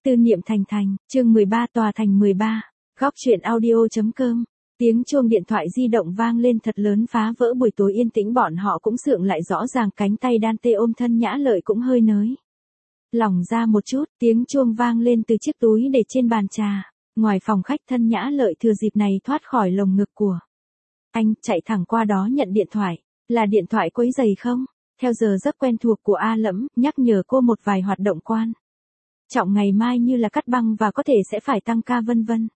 Tư niệm thành thành, chương 13 tòa thành 13, góc truyện audio.com. Tiếng chuông điện thoại di động vang lên thật lớn phá vỡ buổi tối yên tĩnh, bọn họ cũng sượng lại rõ ràng, cánh tay đan tê ôm thân Nhã Lợi cũng hơi nới lỏng ra một chút. Tiếng chuông vang lên từ chiếc túi để trên bàn trà. Ngoài phòng khách, thân Nhã Lợi thừa dịp này thoát khỏi lồng ngực của anh, chạy thẳng qua đó nhận điện thoại. Là điện thoại quấy rầy không? Theo giờ rất quen thuộc của A Lẫm, nhắc nhở cô một vài hoạt động quan trọng ngày mai như là cắt băng và có thể sẽ phải tăng ca vân vân.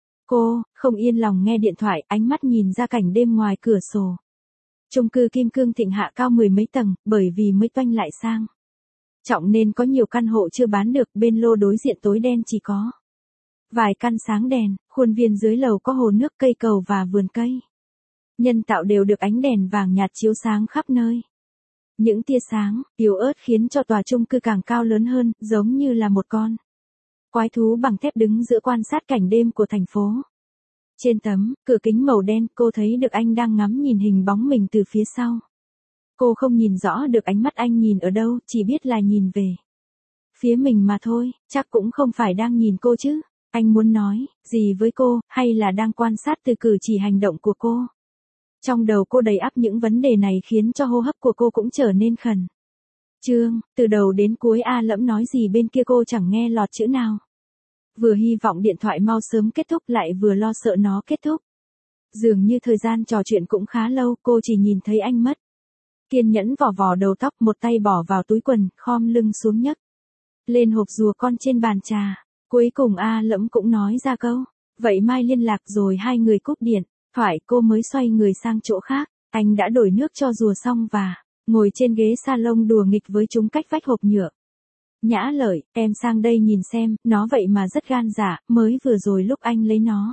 Cô không yên lòng nghe điện thoại, ánh mắt nhìn ra cảnh đêm ngoài cửa sổ. Chung cư Kim Cương Thịnh Hạ cao mười mấy tầng, bởi vì mới toanh lại sang trọng nên có nhiều căn hộ chưa bán được, bên lô đối diện tối đen chỉ có vài căn sáng đèn, khuôn viên dưới lầu có hồ nước, cây cầu và vườn cây nhân tạo đều được ánh đèn vàng nhạt chiếu sáng khắp nơi. Những tia sáng yếu ớt khiến cho tòa chung cư càng cao lớn hơn, giống như là một con quái thú bằng thép đứng giữa quan sát cảnh đêm của thành phố. Trên tấm cửa kính màu đen, cô thấy được anh đang ngắm nhìn hình bóng mình từ phía sau. Cô không nhìn rõ được ánh mắt anh nhìn ở đâu, chỉ biết là nhìn về phía mình mà thôi, chắc cũng không phải đang nhìn cô chứ. Anh muốn nói gì với cô, hay là đang quan sát từ cử chỉ hành động của cô? Trong đầu cô đầy ắp những vấn đề này khiến cho hô hấp của cô cũng trở nên khẩn trương. Từ đầu đến cuối A Lẫm nói gì bên kia cô chẳng nghe lọt chữ nào. Vừa hy vọng điện thoại mau sớm kết thúc, lại vừa lo sợ nó kết thúc. Dường như thời gian trò chuyện cũng khá lâu, cô chỉ nhìn thấy anh mất kiên nhẫn vò vò đầu tóc, một tay bỏ vào túi quần, khom lưng xuống nhấc lên hộp rùa con trên bàn trà. Cuối cùng A Lẫm cũng nói ra câu, vậy mai liên lạc, rồi hai người cúp điện thoại. Cô mới xoay người sang chỗ khác. Anh đã đổi nước cho rùa xong và ngồi trên ghế salon đùa nghịch với chúng cách vách hộp nhựa. Nhã Lợi, em sang đây nhìn xem, nó vậy mà rất gan dạ, mới vừa rồi lúc anh lấy nó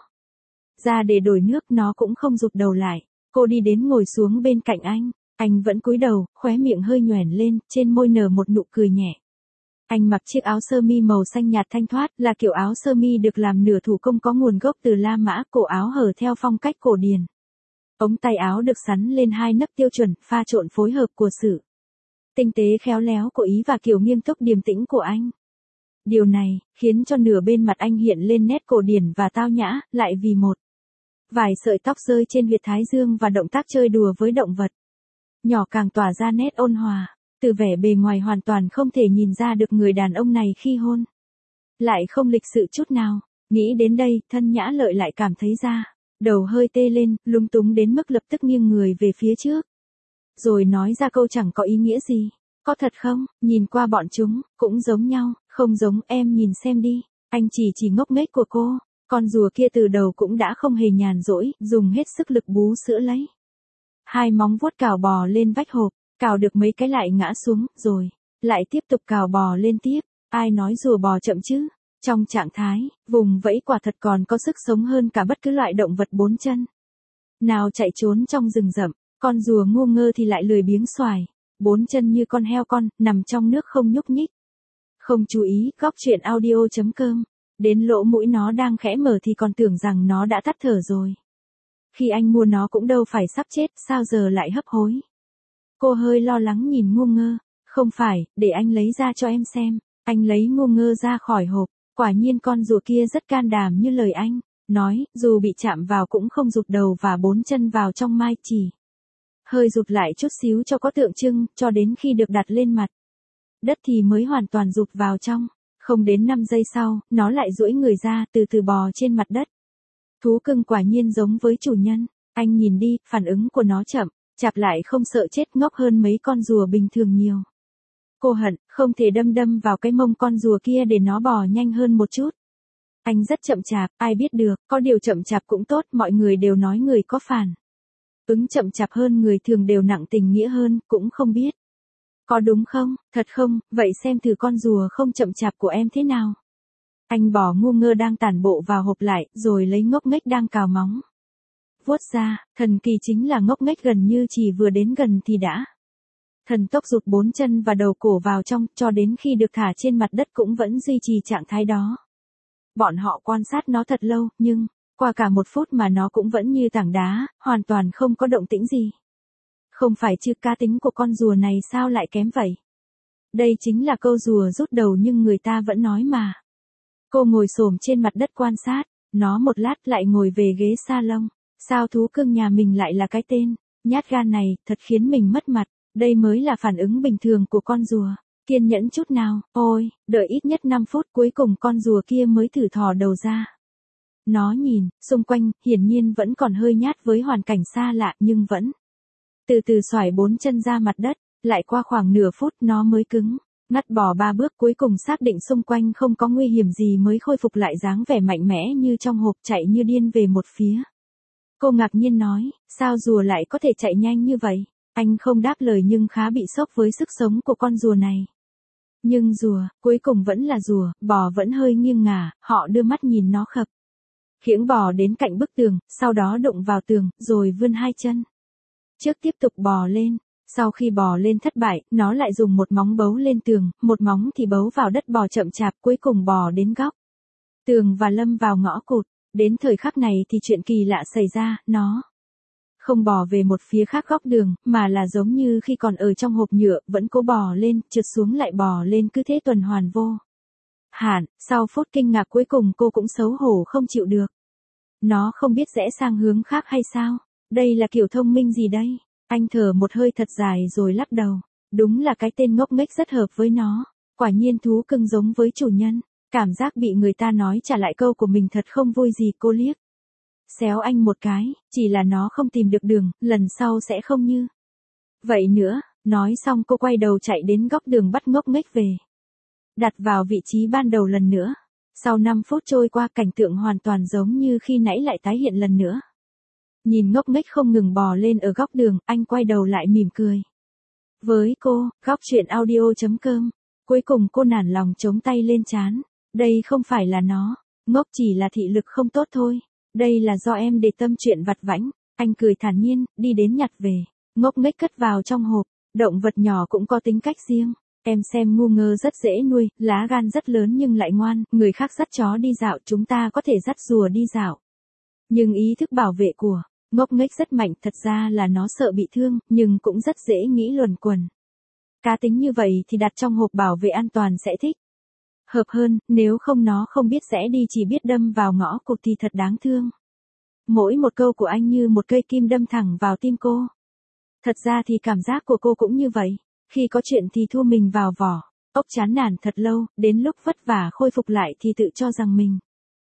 ra để đổi nước, nó cũng không rụt đầu lại. Cô đi đến ngồi xuống bên cạnh anh vẫn cúi đầu, khóe miệng hơi nhoẻn lên, trên môi nở một nụ cười nhẹ. Anh mặc chiếc áo sơ mi màu xanh nhạt thanh thoát, là kiểu áo sơ mi được làm nửa thủ công có nguồn gốc từ La Mã, cổ áo hở theo phong cách cổ điển. Ống tay áo được sắn lên hai nấc tiêu chuẩn, pha trộn phối hợp của sự tinh tế khéo léo của ý và kiểu nghiêm túc điềm tĩnh của anh. Điều này khiến cho nửa bên mặt anh hiện lên nét cổ điển và tao nhã, lại vì một vài sợi tóc rơi trên huyệt thái dương và động tác chơi đùa với động vật nhỏ càng tỏa ra nét ôn hòa. Từ vẻ bề ngoài hoàn toàn không thể nhìn ra được người đàn ông này khi hôn lại không lịch sự chút nào. Nghĩ đến đây, thân Nhã Lợi lại cảm thấy da đầu hơi tê lên, lúng túng đến mức lập tức nghiêng người về phía trước, rồi nói ra câu chẳng có ý nghĩa gì. Có thật không? Nhìn qua bọn chúng cũng giống nhau. Không giống, em nhìn xem đi. Anh chỉ ngốc nghếch của cô. Con rùa kia từ đầu cũng đã không hề nhàn rỗi, dùng hết sức lực bú sữa lấy hai móng vuốt cào bò lên vách hộp. Cào được mấy cái lại ngã xuống, rồi lại tiếp tục cào bò lên tiếp. Ai nói rùa bò chậm chứ? Trong trạng thái vùng vẫy quả thật còn có sức sống hơn cả bất cứ loại động vật bốn chân nào chạy trốn trong rừng rậm. Con rùa ngu ngơ thì lại lười biếng xoài bốn chân như con heo con, nằm trong nước không nhúc nhích. Không chú ý, góc truyện audio.com. Đến lỗ mũi nó đang khẽ mở thì còn tưởng rằng nó đã tắt thở rồi. Khi anh mua nó cũng đâu phải sắp chết, sao giờ lại hấp hối? Cô hơi lo lắng nhìn ngu ngơ. Không phải, để anh lấy ra cho em xem. Anh lấy ngu ngơ ra khỏi hộp. Quả nhiên con rùa kia rất can đảm như lời anh nói, dù bị chạm vào cũng không rụt đầu và bốn chân vào trong mai, chỉ hơi rụt lại chút xíu cho có tượng trưng, cho đến khi được đặt lên mặt đất thì mới hoàn toàn rụt vào trong. Không đến 5 giây sau, nó lại duỗi người ra, từ từ bò trên mặt đất. Thú cưng quả nhiên giống với chủ nhân. Anh nhìn đi, phản ứng của nó chậm chạp lại không sợ chết, ngốc hơn mấy con rùa bình thường nhiều. Cô hận không thể đâm vào cái mông con rùa kia để nó bò nhanh hơn một chút. Anh rất chậm chạp, ai biết được, có điều chậm chạp cũng tốt, mọi người đều nói người có phản ứng chậm chạp hơn người thường đều nặng tình nghĩa hơn, cũng không biết có đúng không? Thật không? Vậy xem thử con rùa không chậm chạp của em thế nào. Anh bỏ ngu ngơ đang tản bộ vào hộp lại, rồi lấy ngốc nghếch đang cào móng vuốt ra. Thần kỳ chính là ngốc nghếch gần như chỉ vừa đến gần thì đã thần tốc rụt bốn chân và đầu cổ vào trong, cho đến khi được thả trên mặt đất cũng vẫn duy trì trạng thái đó. Bọn họ quan sát nó thật lâu, nhưng qua cả 1 phút mà nó cũng vẫn như tảng đá, hoàn toàn không có động tĩnh gì. Không phải chứ, cá tính của con rùa này sao lại kém vậy? Đây chính là câu rùa rút đầu nhưng người ta vẫn nói mà. Cô ngồi xổm trên mặt đất quan sát, nó một lát lại ngồi về ghế salon. Sao thú cưng nhà mình lại là cái tên nhát gan này, thật khiến mình mất mặt. Đây mới là phản ứng bình thường của con rùa. Kiên nhẫn chút nào, ôi, đợi ít nhất 5 phút cuối cùng con rùa kia mới thử thò đầu ra. Nó nhìn, xung quanh, hiển nhiên vẫn còn hơi nhát với hoàn cảnh xa lạ nhưng vẫn từ từ xoải 4 chân ra mặt đất, lại qua khoảng nửa phút nó mới cứng. Ngắt bò 3 bước cuối cùng xác định xung quanh không có nguy hiểm gì mới khôi phục lại dáng vẻ mạnh mẽ như trong hộp chạy như điên về một phía. Cô ngạc nhiên nói, sao rùa lại có thể chạy nhanh như vậy? Anh không đáp lời nhưng khá bị sốc với sức sống của con rùa này. Nhưng rùa, cuối cùng vẫn là rùa, bò vẫn hơi nghiêng ngả, họ đưa mắt nhìn nó khập khiễng bò đến cạnh bức tường, sau đó đụng vào tường, rồi vươn 2 chân trước tiếp tục bò lên. Sau khi bò lên thất bại, nó lại dùng một móng bấu lên tường, một móng thì bấu vào đất bò chậm chạp, cuối cùng bò đến góc tường và lâm vào ngõ cụt. Đến thời khắc này thì chuyện kỳ lạ xảy ra, nó không bò về một phía khác góc đường, mà là giống như khi còn ở trong hộp nhựa, vẫn cố bò lên, trượt xuống lại bò lên, cứ thế tuần hoàn vô hạn. Sau phút kinh ngạc cuối cùng cô cũng xấu hổ không chịu được. Nó không biết rẽ sang hướng khác hay sao? Đây là kiểu thông minh gì đây? Anh thở một hơi thật dài rồi lắc đầu. Đúng là cái tên ngốc nghếch rất hợp với nó. Quả nhiên thú cưng giống với chủ nhân. Cảm giác bị người ta nói trả lại câu của mình thật không vui gì. Cô liếc xéo anh một cái, chỉ là nó không tìm được đường, lần sau sẽ không như vậy nữa. Nói xong cô quay đầu chạy đến góc đường bắt ngốc nghếch về đặt vào vị trí ban đầu lần nữa. Sau 5 phút trôi qua, cảnh tượng hoàn toàn giống như khi nãy lại tái hiện lần nữa. Nhìn ngốc nghếch không ngừng bò lên ở góc đường, anh quay đầu lại mỉm cười với cô. Góc truyện audio.com. Cuối cùng cô nản lòng chống tay lên trán. Đây không phải là nó ngốc, chỉ là thị lực không tốt thôi. Đây là do em để tâm chuyện vặt vãnh. Anh cười thản nhiên, đi đến nhặt về. Ngốc nghếch cất vào trong hộp. Động vật nhỏ cũng có tính cách riêng. Em xem ngu ngơ rất dễ nuôi, lá gan rất lớn nhưng lại ngoan. Người khác dắt chó đi dạo, chúng ta có thể dắt rùa đi dạo. Nhưng ý thức bảo vệ của ngốc nghếch rất mạnh, thật ra là nó sợ bị thương, nhưng cũng rất dễ nghĩ luẩn quẩn. Cá tính như vậy thì đặt trong hộp bảo vệ an toàn sẽ thích hợp hơn, nếu không nó không biết rẽ đi chỉ biết đâm vào ngõ cụt thì thật đáng thương. Mỗi một câu của anh như một cây kim đâm thẳng vào tim cô. Thật ra thì cảm giác của cô cũng như vậy. Khi có chuyện thì thu mình vào vỏ ốc, chán nản thật lâu, đến lúc vất vả khôi phục lại thì tự cho rằng mình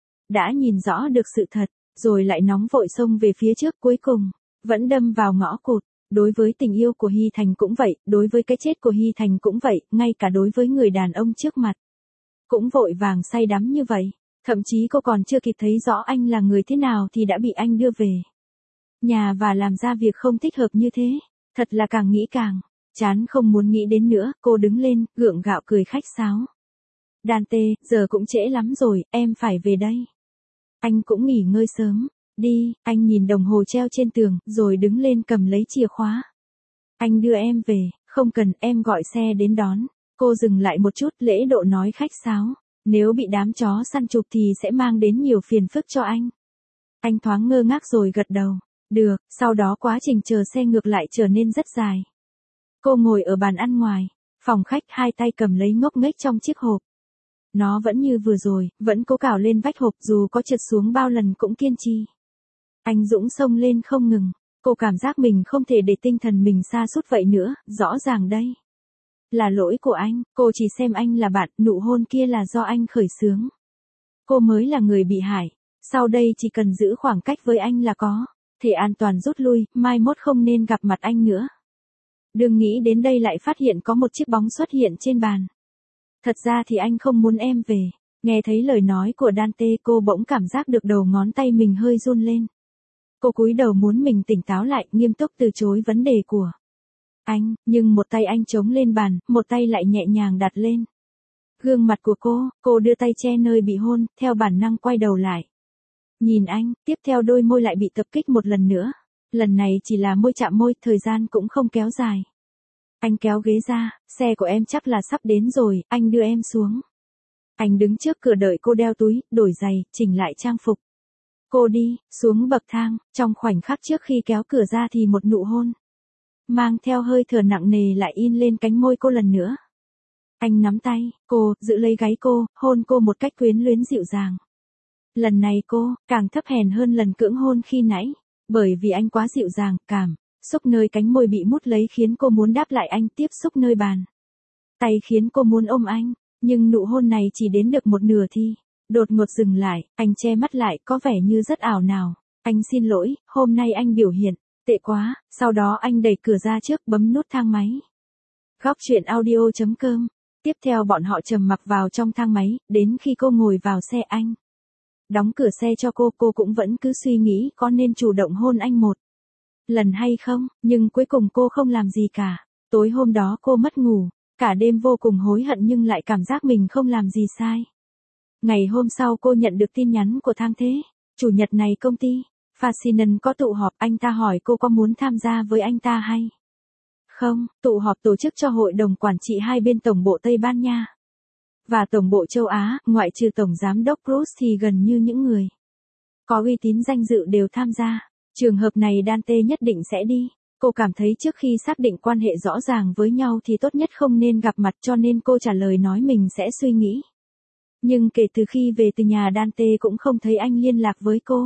đã nhìn rõ được sự thật, rồi lại nóng vội xông về phía trước, cuối cùng vẫn đâm vào ngõ cụt. Đối với tình yêu của Hy Thành cũng vậy, đối với cái chết của Hy Thành cũng vậy, ngay cả đối với người đàn ông trước mặt cũng vội vàng say đắm như vậy. Thậm chí cô còn chưa kịp thấy rõ anh là người thế nào thì đã bị anh đưa về nhà và làm ra việc không thích hợp như thế. Thật là càng nghĩ càng chán, không muốn nghĩ đến nữa. Cô đứng lên, gượng gạo cười khách sáo. Dante, giờ cũng trễ lắm rồi, em phải về đây. Anh cũng nghỉ ngơi sớm. Đi. Anh nhìn đồng hồ treo trên tường, rồi đứng lên cầm lấy chìa khóa. Anh đưa em về. Không cần, em gọi xe đến đón. Cô dừng lại một chút, lễ độ nói khách sáo. Nếu bị đám chó săn chụp thì sẽ mang đến nhiều phiền phức cho anh. Anh thoáng ngơ ngác rồi gật đầu. Được. Sau đó quá trình chờ xe ngược lại trở nên rất dài. Cô ngồi ở bàn ăn ngoài phòng khách, hai tay cầm lấy ngốc nghếch trong chiếc hộp. Nó vẫn như vừa rồi, vẫn cố cào lên vách hộp, dù có trượt xuống bao lần cũng kiên trì. Anh dũng xông lên không ngừng. Cô cảm giác mình không thể để tinh thần mình sa sút vậy nữa. Rõ ràng đây là lỗi của anh. Cô chỉ xem anh là bạn, nụ hôn kia là do anh khởi xướng. Cô mới là người bị hại. Sau đây chỉ cần giữ khoảng cách với anh là có thể an toàn rút lui, mai mốt không nên gặp mặt anh nữa. Đừng nghĩ đến đây lại phát hiện có một chiếc bóng xuất hiện trên bàn. Thật ra thì anh không muốn em về. Nghe thấy lời nói của Dante, cô bỗng cảm giác được đầu ngón tay mình hơi run lên. Cô cúi đầu muốn mình tỉnh táo lại, nghiêm túc từ chối vấn đề của anh, nhưng một tay anh chống lên bàn, một tay lại nhẹ nhàng đặt lên gương mặt của cô đưa tay che nơi bị hôn, theo bản năng quay đầu lại. Nhìn anh, tiếp theo đôi môi lại bị tập kích một lần nữa. Lần này chỉ là môi chạm môi, thời gian cũng không kéo dài. Anh kéo ghế ra, xe của em chắc là sắp đến rồi, anh đưa em xuống. Anh đứng trước cửa đợi cô đeo túi, đổi giày, chỉnh lại trang phục. Cô đi xuống bậc thang, trong khoảnh khắc trước khi kéo cửa ra thì một nụ hôn mang theo hơi thở nặng nề lại in lên cánh môi cô lần nữa. Anh nắm tay cô, giữ lấy gáy cô, hôn cô một cách quyến luyến dịu dàng. Lần này cô, càng thấp hèn hơn lần cưỡng hôn khi nãy. Bởi vì anh quá dịu dàng, cảm xúc nơi cánh môi bị mút lấy khiến cô muốn đáp lại anh, tiếp xúc nơi bàn tay khiến cô muốn ôm anh. Nhưng nụ hôn này chỉ đến được một nửa thì đột ngột dừng lại, anh che mắt lại, có vẻ như rất ảo não. Anh xin lỗi, hôm nay anh biểu hiện tệ quá. Sau đó anh đẩy cửa ra trước, bấm nút thang máy. Góc chuyện audio.com. Tiếp theo bọn họ trầm mặc vào trong thang máy, đến khi cô ngồi vào xe anh đóng cửa xe cho cô cũng vẫn cứ suy nghĩ có nên chủ động hôn anh một lần hay không, nhưng cuối cùng cô không làm gì cả. Tối hôm đó cô mất ngủ, cả đêm vô cùng hối hận nhưng lại cảm giác mình không làm gì sai. Ngày hôm sau cô nhận được tin nhắn của Thang Thế. Chủ nhật này công ty Fashion có tụ họp, anh ta hỏi cô có muốn tham gia với anh ta hay không. Tụ họp tổ chức cho hội đồng quản trị hai bên tổng bộ Tây Ban Nha và tổng bộ châu Á, ngoại trừ tổng giám đốc Cruz thì gần như những người có uy tín danh dự đều tham gia. Trường hợp này Dante nhất định sẽ đi. Cô cảm thấy trước khi xác định quan hệ rõ ràng với nhau thì tốt nhất không nên gặp mặt, cho nên cô trả lời nói mình sẽ suy nghĩ. Nhưng kể từ khi về từ nhà Dante cũng không thấy anh liên lạc với cô.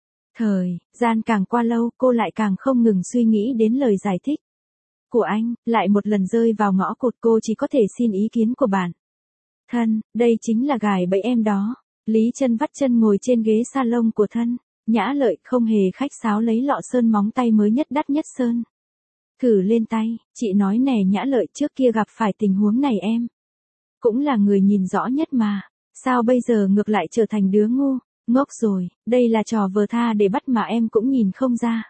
Thời gian càng qua lâu cô lại càng không ngừng suy nghĩ đến lời giải thích của anh, lại một lần rơi vào ngõ cụt. Cô chỉ có thể xin ý kiến của bạn thân, đây chính là gài bẫy em đó. Lý Chân vắt chân ngồi trên ghế salon của thân Nhã Lợi, không hề khách sáo lấy lọ sơn móng tay mới nhất đắt nhất sơn thử lên tay. Chị nói nè Nhã Lợi, trước kia gặp phải tình huống này em cũng là người nhìn rõ nhất mà, sao bây giờ ngược lại trở thành đứa ngu ngốc rồi. Đây là trò vờ tha để bắt mà em cũng nhìn không ra.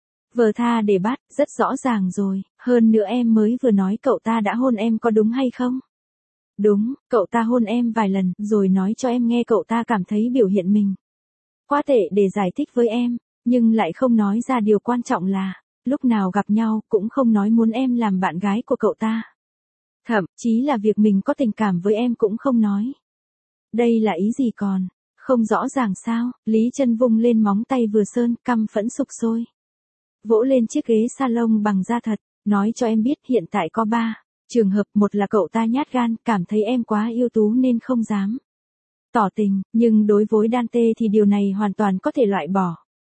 Vờ tha để bắt, rất rõ ràng rồi. Hơn nữa em mới vừa nói cậu ta đã hôn em có đúng hay không? Đúng, cậu ta hôn em vài lần, rồi nói cho em nghe cậu ta cảm thấy biểu hiện mình quá tệ để giải thích với em, nhưng lại không nói ra điều quan trọng là, lúc nào gặp nhau, cũng không nói muốn em làm bạn gái của cậu ta. Thậm chí là việc mình có tình cảm với em cũng không nói. Đây là ý gì còn? Không rõ ràng sao? Lý Chân vung lên móng tay vừa sơn, căm phẫn sục sôi. Vỗ lên chiếc ghế salon bằng da thật, nói cho em biết hiện tại có 3 trường hợp. Một là cậu ta nhát gan, cảm thấy em quá ưu tú nên không dám tỏ tình, nhưng đối với Dante thì điều này hoàn toàn có thể loại bỏ.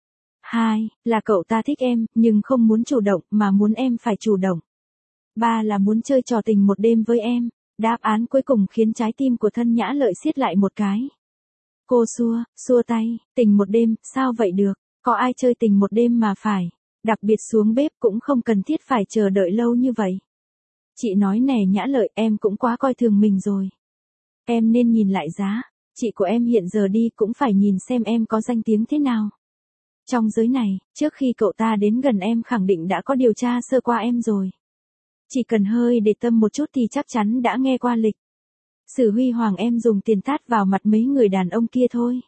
2 là cậu ta thích em, nhưng không muốn chủ động mà muốn em phải chủ động. 3 là muốn chơi trò tình một đêm với em. Đáp án cuối cùng khiến trái tim của thân Nhã Lợi siết lại một cái. Cô xua tay, tình một đêm, sao vậy được, có ai chơi tình một đêm mà phải, đặc biệt xuống bếp cũng không cần thiết phải chờ đợi lâu như vậy. Chị nói nè Nhã Lợi, em cũng quá coi thường mình rồi. Em nên nhìn lại giá chị của em hiện giờ đi, cũng phải nhìn xem em có danh tiếng thế nào trong giới này. Trước khi cậu ta đến gần em khẳng định đã có điều tra sơ qua em rồi. Chỉ cần hơi để tâm một chút thì chắc chắn đã nghe qua lịch sử huy hoàng em dùng tiền tát vào mặt mấy người đàn ông kia thôi.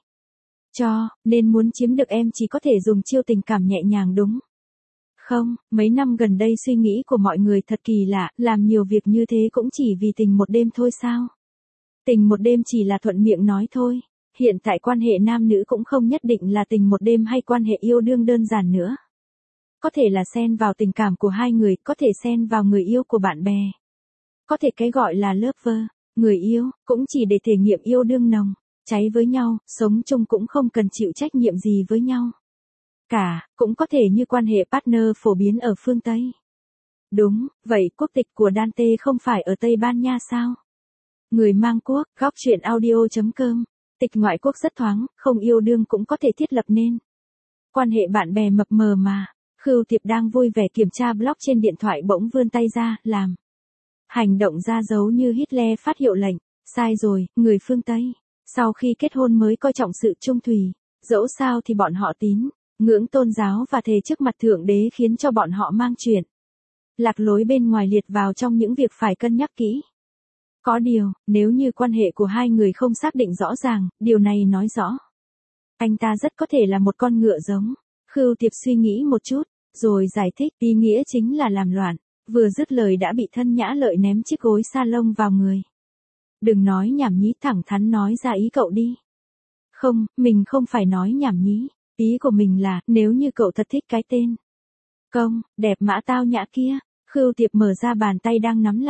Nên muốn chiếm được em chỉ có thể dùng chiêu tình cảm nhẹ nhàng đúng không? Mấy năm gần đây suy nghĩ của mọi người thật kỳ lạ, làm nhiều việc như thế cũng chỉ vì tình một đêm thôi sao? Tình một đêm chỉ là thuận miệng nói thôi. Hiện tại quan hệ nam nữ cũng không nhất định là tình một đêm hay quan hệ yêu đương đơn giản nữa. Có thể là xen vào tình cảm của hai người, có thể xen vào người yêu của bạn bè. Có thể cái gọi là lover, người yêu, cũng chỉ để thể nghiệm yêu đương nồng cháy với nhau, sống chung cũng không cần chịu trách nhiệm gì với nhau cả, cũng có thể như quan hệ partner phổ biến ở phương Tây. Đúng, vậy quốc tịch của Dante không phải ở Tây Ban Nha sao? Người mang quốc, góc chuyện audio.com. Tịch ngoại quốc rất thoáng, không yêu đương cũng có thể thiết lập nên quan hệ bạn bè mập mờ mà. Khưu Tiệp đang vui vẻ kiểm tra blog trên điện thoại bỗng vươn tay ra, làm hành động ra dấu như Hitler phát hiệu lệnh. Sai rồi, người phương Tây sau khi kết hôn mới coi trọng sự trung thủy, dẫu sao thì bọn họ tín ngưỡng tôn giáo và thề trước mặt Thượng Đế, khiến cho bọn họ mang chuyện lạc lối bên ngoài liệt vào trong những việc phải cân nhắc kỹ. Có điều, nếu như quan hệ của hai người không xác định rõ ràng, điều này nói rõ anh ta rất có thể là một con ngựa giống. Khưu Tiệp suy nghĩ một chút, rồi giải thích, ý nghĩa chính là làm loạn. Vừa dứt lời đã bị thân Nhã Lợi ném chiếc gối salon vào người. Đừng nói nhảm nhí, thẳng thắn nói ra ý cậu đi. Không, mình không phải nói nhảm nhí. Ý của mình là, nếu như cậu thật thích cái tên công đẹp Mã Tao Nhã kia. Khưu Tiệp mở ra bàn tay đang nắm lại,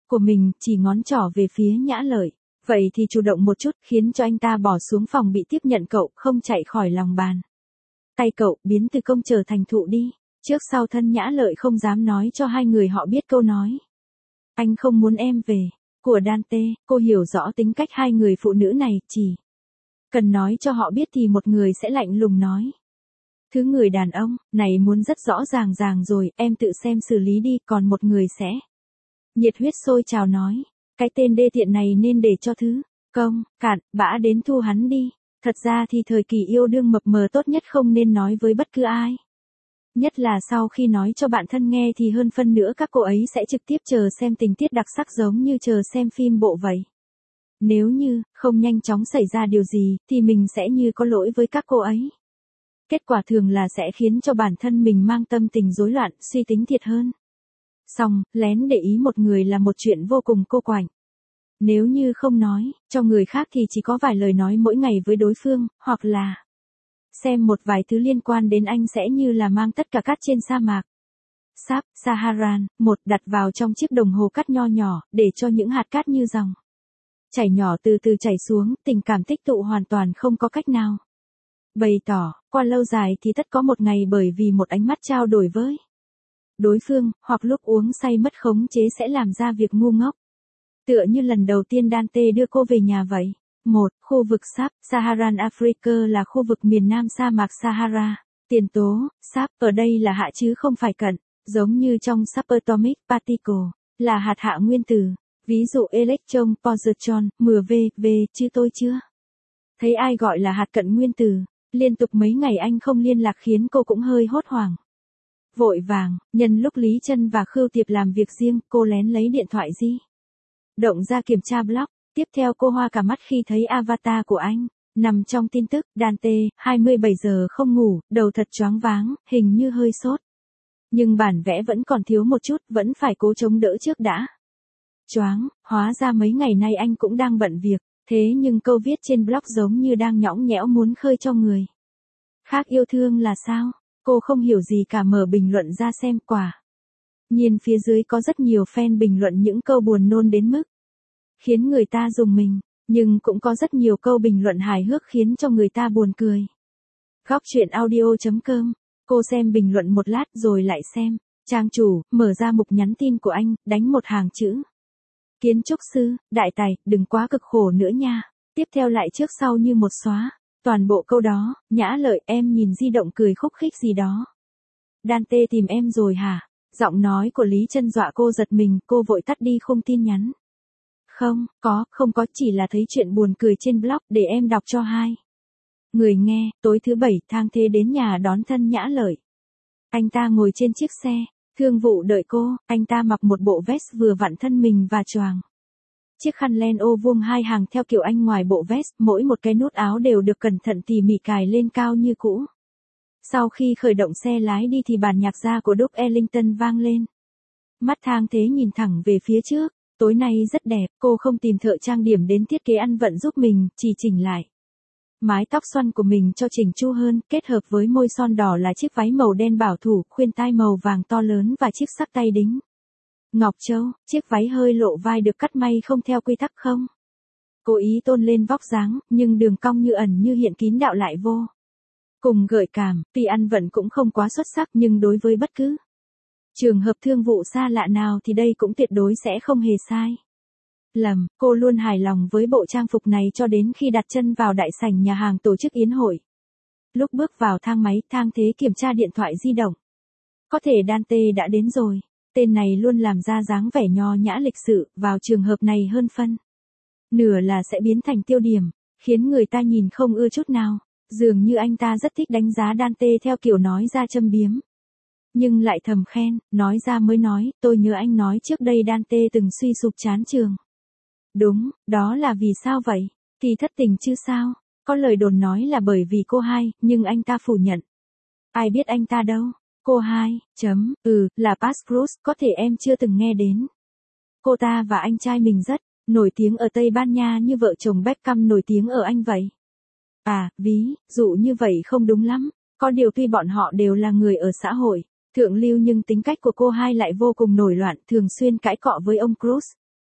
của mình, chỉ ngón trỏ về phía Nhã Lợi. Vậy thì chủ động một chút, khiến cho anh ta bỏ xuống phòng bị tiếp nhận cậu, không chạy khỏi lòng bàn. Tay cậu biến từ công trở thành thụ đi. Trước sau thân Nhã Lợi không dám nói cho hai người họ biết câu nói. Anh không muốn em về. Của Dante, cô hiểu rõ tính cách hai người phụ nữ này, chỉ cần nói cho họ biết thì một người sẽ lạnh lùng nói. Thứ người đàn ông, này muốn rất rõ ràng rồi, em tự xem xử lý đi, còn một người sẽ nhiệt huyết sôi trào nói. Cái tên đê tiện này nên để cho thứ công, cạn, bã đến thu hắn đi. Thật ra thì thời kỳ yêu đương mập mờ tốt nhất không nên nói với bất cứ ai. Nhất là sau khi nói cho bạn thân nghe thì hơn phân nữa các cô ấy sẽ trực tiếp chờ xem tình tiết đặc sắc giống như chờ xem phim bộ vậy. Nếu như không nhanh chóng xảy ra điều gì thì mình sẽ như có lỗi với các cô ấy. Kết quả thường là sẽ khiến cho bản thân mình mang tâm tình rối loạn, suy tính thiệt hơn. Xong, lén để ý một người là một chuyện vô cùng cô quạnh. Nếu như không nói cho người khác thì chỉ có vài lời nói mỗi ngày với đối phương, hoặc là xem một vài thứ liên quan đến anh sẽ như là mang tất cả cát trên sa mạc. Saharan, một đặt vào trong chiếc đồng hồ cát nho nhỏ, để cho những hạt cát như dòng chảy nhỏ từ từ chảy xuống, tình cảm tích tụ hoàn toàn không có cách nào bày tỏ, qua lâu dài thì tất có một ngày bởi vì một ánh mắt trao đổi với đối phương, hoặc lúc uống say mất khống chế sẽ làm ra việc ngu ngốc. Tựa như lần đầu tiên Dante đưa cô về nhà vậy. Khu vực Saharan Africa là khu vực miền nam sa mạc Sahara. Tiền tố, ở đây là hạ chứ không phải cận, giống như trong subatomic particle, là hạt hạ nguyên tử. Ví dụ electron, positron, chứ tôi chưa thấy ai gọi là hạt cận nguyên tử. Liên tục mấy ngày anh không liên lạc khiến cô cũng hơi hốt hoảng. Vội vàng, nhân lúc Lý Trân và Khưu Tiệp làm việc riêng, cô lén lấy điện thoại di động ra kiểm tra blog. Tiếp theo cô hoa cả mắt khi thấy avatar của anh nằm trong tin tức. Dante, 27 giờ không ngủ, đầu thật choáng váng, hình như hơi sốt. Nhưng bản vẽ vẫn còn thiếu một chút, vẫn phải cố chống đỡ trước đã. Choáng, hóa ra mấy ngày nay anh cũng đang bận việc, thế nhưng câu viết trên blog giống như đang nhõng nhẽo muốn khơi cho người khác yêu thương là sao? Cô không hiểu gì cả, mở bình luận ra xem. Quả nhiên phía dưới có rất nhiều fan bình luận những câu buồn nôn đến mức khiến người ta rùng mình, nhưng cũng có rất nhiều câu bình luận hài hước khiến cho người ta buồn cười. Góc truyện audio.com. Cô xem bình luận một lát rồi lại xem. Trang chủ, mở ra mục nhắn tin của anh, đánh một hàng chữ. Kiến trúc sư, đại tài, đừng quá cực khổ nữa nha. Tiếp theo lại trước sau như một xóa. Toàn bộ câu đó, Nhã Lợi, em nhìn di động cười khúc khích gì đó. Dante tìm em rồi hả? Giọng nói của Lý Trân dọa cô giật mình, cô vội tắt đi khung tin nhắn. Không có, chỉ là thấy chuyện buồn cười trên blog, để em đọc cho hai người nghe. Tối thứ bảy, Thang Thế đến nhà đón thân Nhã Lợi. Anh ta ngồi trên chiếc xe thương vụ đợi cô, anh ta mặc một bộ vest vừa vặn thân mình và choàng chiếc khăn len ô vuông hai hàng theo kiểu Anh. Ngoài bộ vest, mỗi một cái nút áo đều được cẩn thận tỉ mỉ cài lên cao như cũ. Sau khi khởi động xe lái đi thì bản nhạc gia của Duke Ellington vang lên. Mắt Thang Thế nhìn thẳng về phía trước. Tối nay rất đẹp, cô không tìm thợ trang điểm đến thiết kế ăn vận giúp mình, chỉ chỉnh lại mái tóc xoăn của mình cho chỉnh chu hơn, kết hợp với môi son đỏ là chiếc váy màu đen bảo thủ, khuyên tai màu vàng to lớn và chiếc sắc tay đính ngọc châu. Chiếc váy hơi lộ vai được cắt may không theo quy tắc không cố ý tôn lên vóc dáng, nhưng đường cong như ẩn như hiện, kín đạo lại vô cùng gợi cảm. Tuy ăn vận cũng không quá xuất sắc, nhưng đối với bất cứ trường hợp thương vụ xa lạ nào thì đây cũng tuyệt đối sẽ không hề sai lầm. Cô luôn hài lòng với bộ trang phục này cho đến khi đặt chân vào đại sảnh nhà hàng tổ chức yến hội. Lúc bước vào thang máy, Thang Thế kiểm tra điện thoại di động. Có thể Dante đã đến rồi. Tên này luôn làm ra dáng vẻ nho nhã lịch sự, vào trường hợp này hơn phân nửa là sẽ biến thành tiêu điểm, khiến người ta nhìn không ưa chút nào. Dường như anh ta rất thích đánh giá Dante theo kiểu nói ra châm biếm, nhưng lại thầm khen. Nói ra mới nói, tôi nhớ anh nói trước đây Dante từng suy sụp chán trường. Đúng, đó là vì sao vậy? Thì thất tình chứ sao? Có lời đồn nói là bởi vì cô hai, nhưng anh ta phủ nhận. Ai biết anh ta đâu? Cô hai, là Pascruz, có thể em chưa từng nghe đến. Cô ta và anh trai mình rất nổi tiếng ở Tây Ban Nha như vợ chồng Beckham nổi tiếng ở Anh vậy. À, ví dụ như vậy không đúng lắm. Có điều tuy bọn họ đều là người ở xã hội thượng lưu nhưng tính cách của cô hai lại vô cùng nổi loạn, thường xuyên cãi cọ với ông Cruz.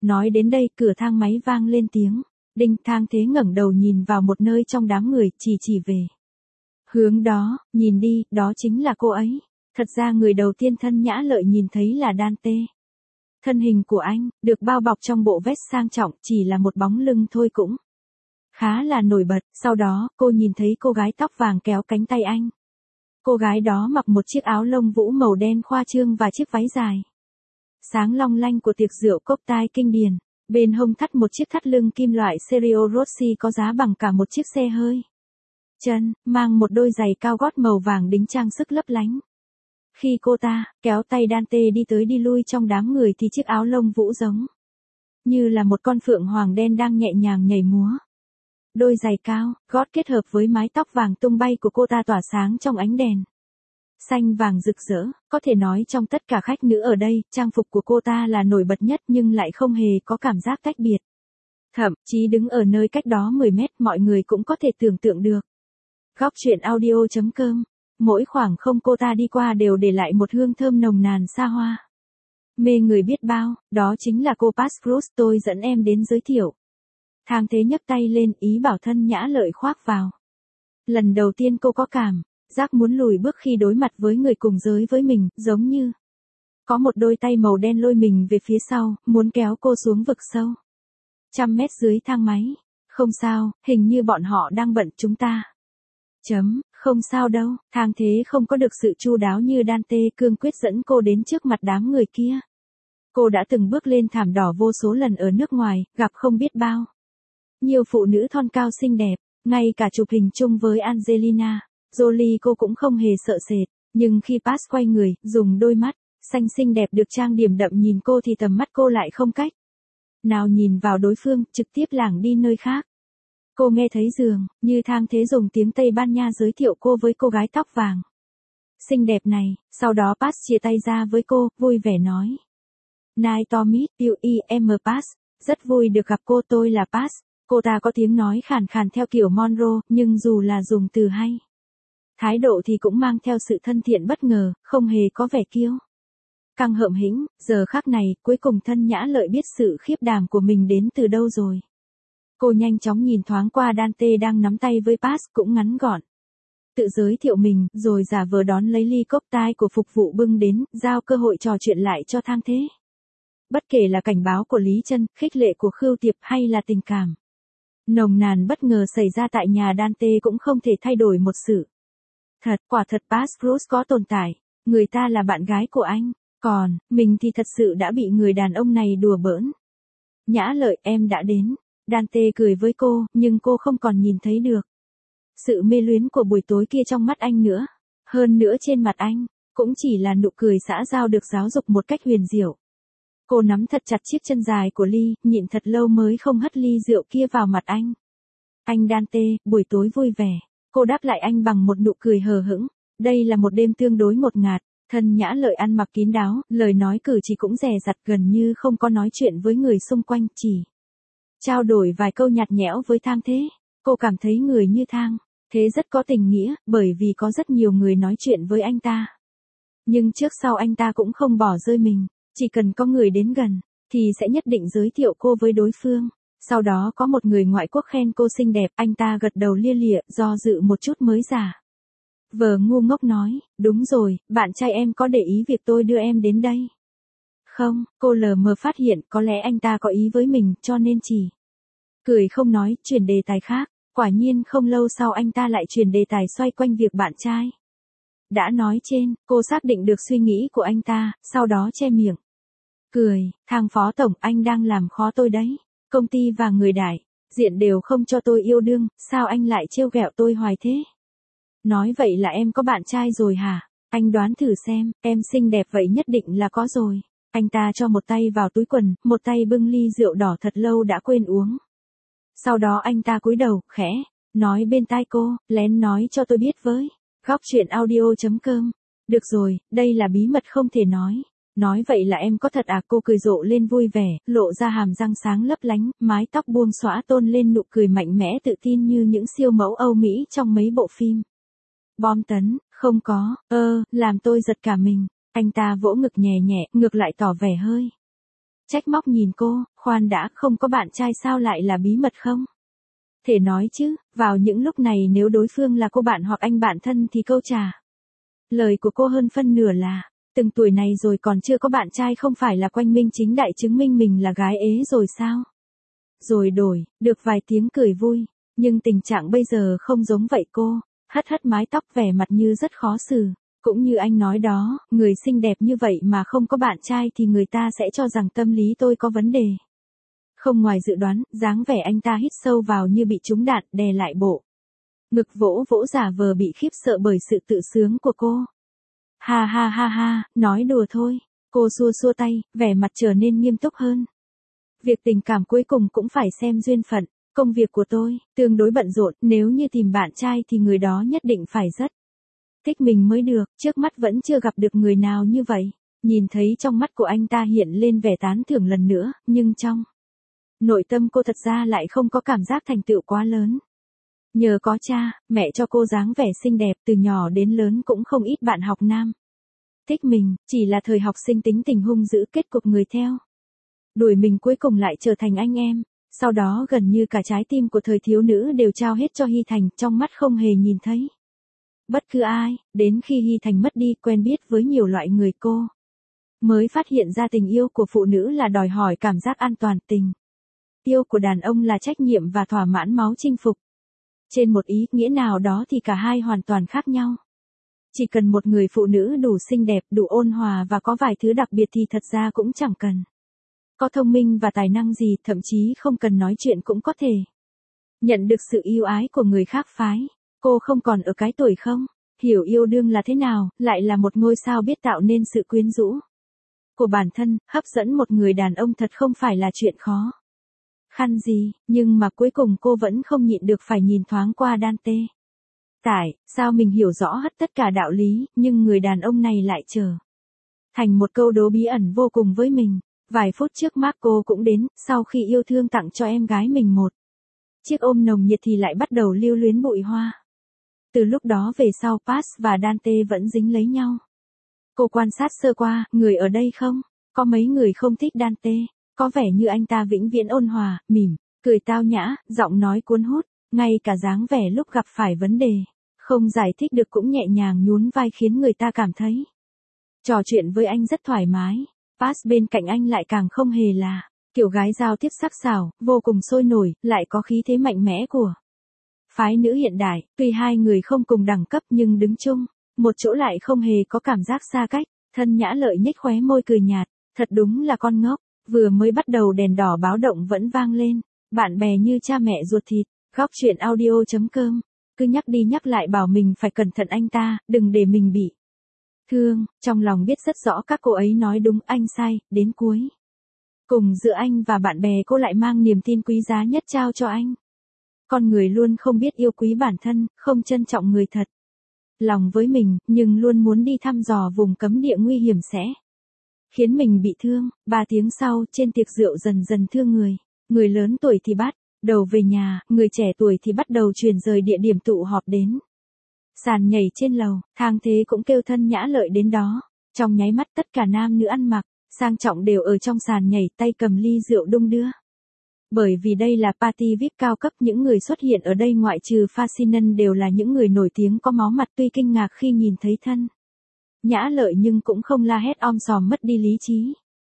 Nói đến đây cửa thang máy vang lên tiếng. Đinh. Thang Thế ngẩng đầu nhìn vào một nơi trong đám người, chỉ về. Hướng đó, nhìn đi, đó chính là cô ấy. Thật ra người đầu tiên Thân Nhã Lợi nhìn thấy là Dante. Thân hình của anh, được bao bọc trong bộ vest sang trọng, chỉ là một bóng lưng thôi cũng khá là nổi bật. Sau đó, cô nhìn thấy cô gái tóc vàng kéo cánh tay anh. Cô gái đó mặc một chiếc áo lông vũ màu đen khoa trương và chiếc váy dài sáng long lanh của tiệc rượu cocktail kinh điển. Bên hông thắt một chiếc thắt lưng kim loại Serio Rossi có giá bằng cả một chiếc xe hơi. Chân, mang một đôi giày cao gót màu vàng đính trang sức lấp lánh. Khi cô ta kéo tay Dante đi tới đi lui trong đám người thì chiếc áo lông vũ giống như là một con phượng hoàng đen đang nhẹ nhàng nhảy múa. Đôi giày cao, gót kết hợp với mái tóc vàng tung bay của cô ta tỏa sáng trong ánh đèn xanh vàng rực rỡ. Có thể nói trong tất cả khách nữ ở đây, trang phục của cô ta là nổi bật nhất nhưng lại không hề có cảm giác tách biệt. Thậm chí đứng ở nơi cách đó 10 mét mọi người cũng có thể tưởng tượng được. Góc truyện audio.com. Mỗi khoảng không cô ta đi qua đều để lại một hương thơm nồng nàn xa hoa. Mê người biết bao, đó chính là cô Pascruz tôi dẫn em đến giới thiệu. Thang Thế nhấc tay lên ý bảo Thân Nhã Lợi khoác vào. Lần đầu tiên cô có cảm giác muốn lùi bước khi đối mặt với người cùng giới với mình, giống như có một đôi tay màu đen lôi mình về phía sau, muốn kéo cô xuống vực sâu. 100 mét dưới thang máy. Không sao, hình như bọn họ đang bận chúng ta. Không sao đâu, Thang Thế không có được sự chu đáo như Dante cương quyết dẫn cô đến trước mặt đám người kia. Cô đã từng bước lên thảm đỏ vô số lần ở nước ngoài, gặp không biết bao nhiều phụ nữ thon cao xinh đẹp, ngay cả chụp hình chung với Angelina Jolie cô cũng không hề sợ sệt, nhưng khi Pass quay người, dùng đôi mắt xanh xinh đẹp được trang điểm đậm nhìn cô thì tầm mắt cô lại không cách nào nhìn vào đối phương, trực tiếp lảng đi nơi khác. Cô nghe thấy dường như Thang Thế dùng tiếng Tây Ban Nha giới thiệu cô với cô gái tóc vàng xinh đẹp này, sau đó Pass chia tay ra với cô, vui vẻ nói. Nice to meet you, em Pass, rất vui được gặp cô, tôi là Pass. Cô ta có tiếng nói khàn khàn theo kiểu Monroe, nhưng dù là dùng từ hay thái độ thì cũng mang theo sự thân thiện bất ngờ, không hề có vẻ kiêu căng hợm hĩnh. Giờ khắc này, cuối cùng Thân Nhã Lợi biết sự khiếp đảm của mình đến từ đâu rồi. Cô nhanh chóng nhìn thoáng qua Dante đang nắm tay với Pass, cũng ngắn gọn tự giới thiệu mình, rồi giả vờ đón lấy ly cocktail của phục vụ bưng đến, giao cơ hội trò chuyện lại cho Thang Thế. Bất kể là cảnh báo của Lý Chân, khích lệ của Khưu Tiệp hay là tình cảm nồng nàn bất ngờ xảy ra tại nhà Dante cũng không thể thay đổi một sự thật. Quả thật Pascruz có tồn tại, người ta là bạn gái của anh, còn mình thì thật sự đã bị người đàn ông này đùa bỡn. Nhã Lợi, em đã đến. Dante cười với cô, nhưng cô không còn nhìn thấy được sự mê luyến của buổi tối kia trong mắt anh nữa. Hơn nữa trên mặt anh, cũng chỉ là nụ cười xã giao được giáo dục một cách huyền diệu. Cô nắm thật chặt chiếc chân dài của Ly, nhịn thật lâu mới không hất ly rượu kia vào mặt anh. Anh Dante, buổi tối vui vẻ. Cô đáp lại anh bằng một nụ cười hờ hững. Đây là một đêm tương đối ngột ngạt. Thân Nhã Lợi ăn mặc kín đáo, lời nói cử chỉ cũng dè dặt, gần như không có nói chuyện với người xung quanh, chỉ trao đổi vài câu nhạt nhẽo với Thang Thế. Cô cảm thấy người như Thang Thế rất có tình nghĩa, bởi vì có rất nhiều người nói chuyện với anh ta. Nhưng trước sau anh ta cũng không bỏ rơi mình. Chỉ cần có người đến gần, thì sẽ nhất định giới thiệu cô với đối phương. Sau đó có một người ngoại quốc khen cô xinh đẹp, anh ta gật đầu lia lịa, do dự một chút mới giả vờ ngu ngốc nói, đúng rồi, bạn trai em có để ý việc tôi đưa em đến đây? Không, cô lờ mờ phát hiện có lẽ anh ta có ý với mình, cho nên chỉ cười không nói, chuyển đề tài khác. Quả nhiên không lâu sau anh ta lại chuyển đề tài xoay quanh việc bạn trai đã nói trên. Cô xác định được suy nghĩ của anh ta, sau đó che miệng cười. Thang phó tổng, anh đang làm khó tôi đấy. Công ty và người đại diện đều không cho tôi yêu đương, sao anh lại trêu ghẹo tôi hoài thế? Nói vậy là em có bạn trai rồi hả? Anh đoán thử xem, em xinh đẹp vậy nhất định là có rồi. Anh ta cho một tay vào túi quần, một tay bưng ly rượu đỏ thật lâu đã quên uống. Sau đó anh ta cúi đầu, khẽ nói bên tai cô, lén nói cho tôi biết với. Góc truyện audio.com. Được rồi, đây là bí mật không thể nói. Nói vậy là em có thật à? Cô cười rộ lên vui vẻ, lộ ra hàm răng sáng lấp lánh, mái tóc buông xõa tôn lên nụ cười mạnh mẽ tự tin như những siêu mẫu Âu Mỹ trong mấy bộ phim bom tấn. Không có, làm tôi giật cả mình. Anh ta vỗ ngực nhẹ nhẹ, ngược lại tỏ vẻ hơi trách móc nhìn cô, Khoan đã, không có bạn trai sao lại là bí mật không? Thể nói chứ, vào những lúc này nếu đối phương là cô bạn hoặc anh bạn thân thì câu trả lời của cô hơn phân nửa là, từng tuổi này rồi còn chưa có bạn trai không phải là quang minh chính đại chứng minh mình là gái ế rồi sao? Rồi đổi, được vài tiếng cười vui, nhưng tình trạng bây giờ không giống vậy cô, hất hất mái tóc vẻ mặt như rất khó xử. Cũng như anh nói đó, người xinh đẹp như vậy mà không có bạn trai thì người ta sẽ cho rằng tâm lý tôi có vấn đề. Không ngoài dự đoán, dáng vẻ anh ta hít sâu vào như bị trúng đạn, đè lại bộ ngực vỗ vỗ giả vờ bị khiếp sợ bởi sự tự sướng của cô. Ha ha ha ha, nói đùa thôi. Cô xua xua tay, vẻ mặt trở nên nghiêm túc hơn. Việc tình cảm cuối cùng cũng phải xem duyên phận. Công việc của tôi, tương đối bận rộn, nếu như tìm bạn trai thì người đó nhất định phải rất thích mình mới được, trước mắt vẫn chưa gặp được người nào như vậy. Nhìn thấy trong mắt của anh ta hiện lên vẻ tán thưởng lần nữa, nhưng trong nội tâm cô thật ra lại không có cảm giác thành tựu quá lớn. Nhờ có cha, mẹ cho cô dáng vẻ xinh đẹp từ nhỏ đến lớn cũng không ít bạn học nam thích mình, chỉ là thời học sinh tính tình hung dữ kết cục người theo đuổi mình cuối cùng lại trở thành anh em. Sau đó gần như cả trái tim của thời thiếu nữ đều trao hết cho Hy Thành, trong mắt không hề nhìn thấy bất cứ ai, đến khi Hy Thành mất đi quen biết với nhiều loại người cô mới phát hiện ra tình yêu của phụ nữ là đòi hỏi cảm giác an toàn, tình yêu của đàn ông là trách nhiệm và thỏa mãn máu chinh phục. Trên một ý nghĩa nào đó thì cả hai hoàn toàn khác nhau. Chỉ cần một người phụ nữ đủ xinh đẹp, đủ ôn hòa và có vài thứ đặc biệt thì thật ra cũng chẳng cần có thông minh và tài năng gì, thậm chí không cần nói chuyện cũng có thể nhận được sự yêu ái của người khác phái. Cô không còn ở cái tuổi không hiểu yêu đương là thế nào, lại là một ngôi sao biết tạo nên sự quyến rũ của bản thân, hấp dẫn một người đàn ông thật không phải là chuyện khó khăn gì, nhưng mà cuối cùng cô vẫn không nhịn được phải nhìn thoáng qua Dante. Tại sao mình hiểu rõ hết tất cả đạo lý, nhưng người đàn ông này lại trở thành một câu đố bí ẩn vô cùng với mình. Vài phút trước Marco cũng đến, sau khi yêu thương tặng cho em gái mình một chiếc ôm nồng nhiệt thì lại bắt đầu lưu luyến bụi hoa. Từ lúc đó về sau Paz và Dante vẫn dính lấy nhau. Cô quan sát sơ qua, người ở đây không? Có mấy người không thích Dante. Có vẻ như anh ta vĩnh viễn ôn hòa, mỉm, cười tao nhã, giọng nói cuốn hút, ngay cả dáng vẻ lúc gặp phải vấn đề không giải thích được cũng nhẹ nhàng nhún vai khiến người ta cảm thấy trò chuyện với anh rất thoải mái. Paz bên cạnh anh lại càng không hề là kiểu gái giao tiếp sắc sảo, vô cùng sôi nổi, lại có khí thế mạnh mẽ của phái nữ hiện đại. Tuy hai người không cùng đẳng cấp nhưng đứng chung một chỗ lại không hề có cảm giác xa cách. Thân Nhã Lợi nhếch khóe môi cười nhạt, thật đúng là con ngốc. Vừa mới bắt đầu đèn đỏ báo động vẫn vang lên, bạn bè như cha mẹ ruột thịt. Góc chuyện audio.com cứ nhắc đi nhắc lại bảo mình phải cẩn thận anh ta, đừng để mình bị thương. Trong lòng biết rất rõ các cô ấy nói đúng, anh sai, đến cuối cùng giữa anh và bạn bè cô lại mang niềm tin quý giá nhất trao cho anh. Con người luôn không biết yêu quý bản thân, không trân trọng người thật lòng với mình, nhưng luôn muốn đi thăm dò vùng cấm địa nguy hiểm sẽ khiến mình bị thương. 3 tiếng sau, trên tiệc rượu dần dần thương người. Người lớn tuổi thì bắt đầu về nhà, người trẻ tuổi thì bắt đầu chuyển rời địa điểm tụ họp đến sàn nhảy trên lầu. Thang Thế cũng kêu Thân Nhã Lợi đến đó. Trong nháy mắt tất cả nam nữ ăn mặc sang trọng đều ở trong sàn nhảy, tay cầm ly rượu đung đưa. Bởi vì đây là party VIP cao cấp, những người xuất hiện ở đây ngoại trừ Fascinan đều là những người nổi tiếng có máu mặt. Tuy kinh ngạc khi nhìn thấy Thân Nhã Lợi nhưng cũng không la hét om sòm mất đi lý trí.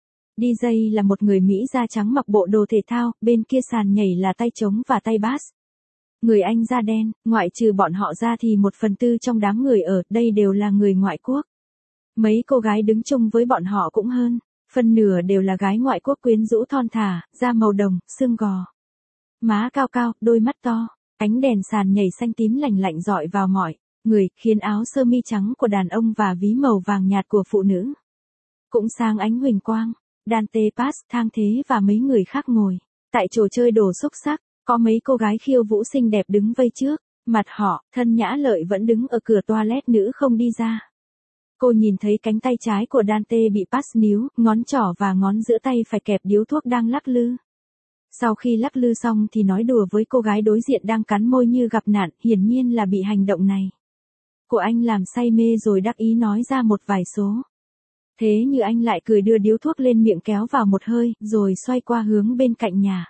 DJ là một người Mỹ da trắng mặc bộ đồ thể thao, bên kia sàn nhảy là tay trống và tay bass. Người Anh da đen, ngoại trừ bọn họ ra thì 1/4 trong đám người ở đây đều là người ngoại quốc. Mấy cô gái đứng chung với bọn họ cũng hơn phân nửa đều là gái ngoại quốc quyến rũ thon thả, da màu đồng, xương gò má cao cao, đôi mắt to. Ánh đèn sàn nhảy xanh tím lành lạnh rọi vào mọi người, khiến áo sơ mi trắng của đàn ông và ví màu vàng nhạt của phụ nữ cũng sáng ánh huỳnh quang. Dante, Paz, Thang Thế và mấy người khác ngồi tại chỗ chơi đồ xúc xắc. Có mấy cô gái khiêu vũ xinh đẹp đứng vây trước mặt họ. Thân Nhã Lợi vẫn đứng ở cửa toilet nữ không đi ra. Cô nhìn thấy cánh tay trái của Dante bị Paz níu, ngón trỏ và ngón giữa tay phải kẹp điếu thuốc đang lắc lư. Sau khi lắc lư xong thì nói đùa với cô gái đối diện đang cắn môi như gặp nạn, hiển nhiên là bị hành động này của anh làm say mê rồi đắc ý nói ra một vài số Thế như anh lại cười đưa điếu thuốc lên miệng kéo vào một hơi, rồi xoay qua hướng bên cạnh nhà.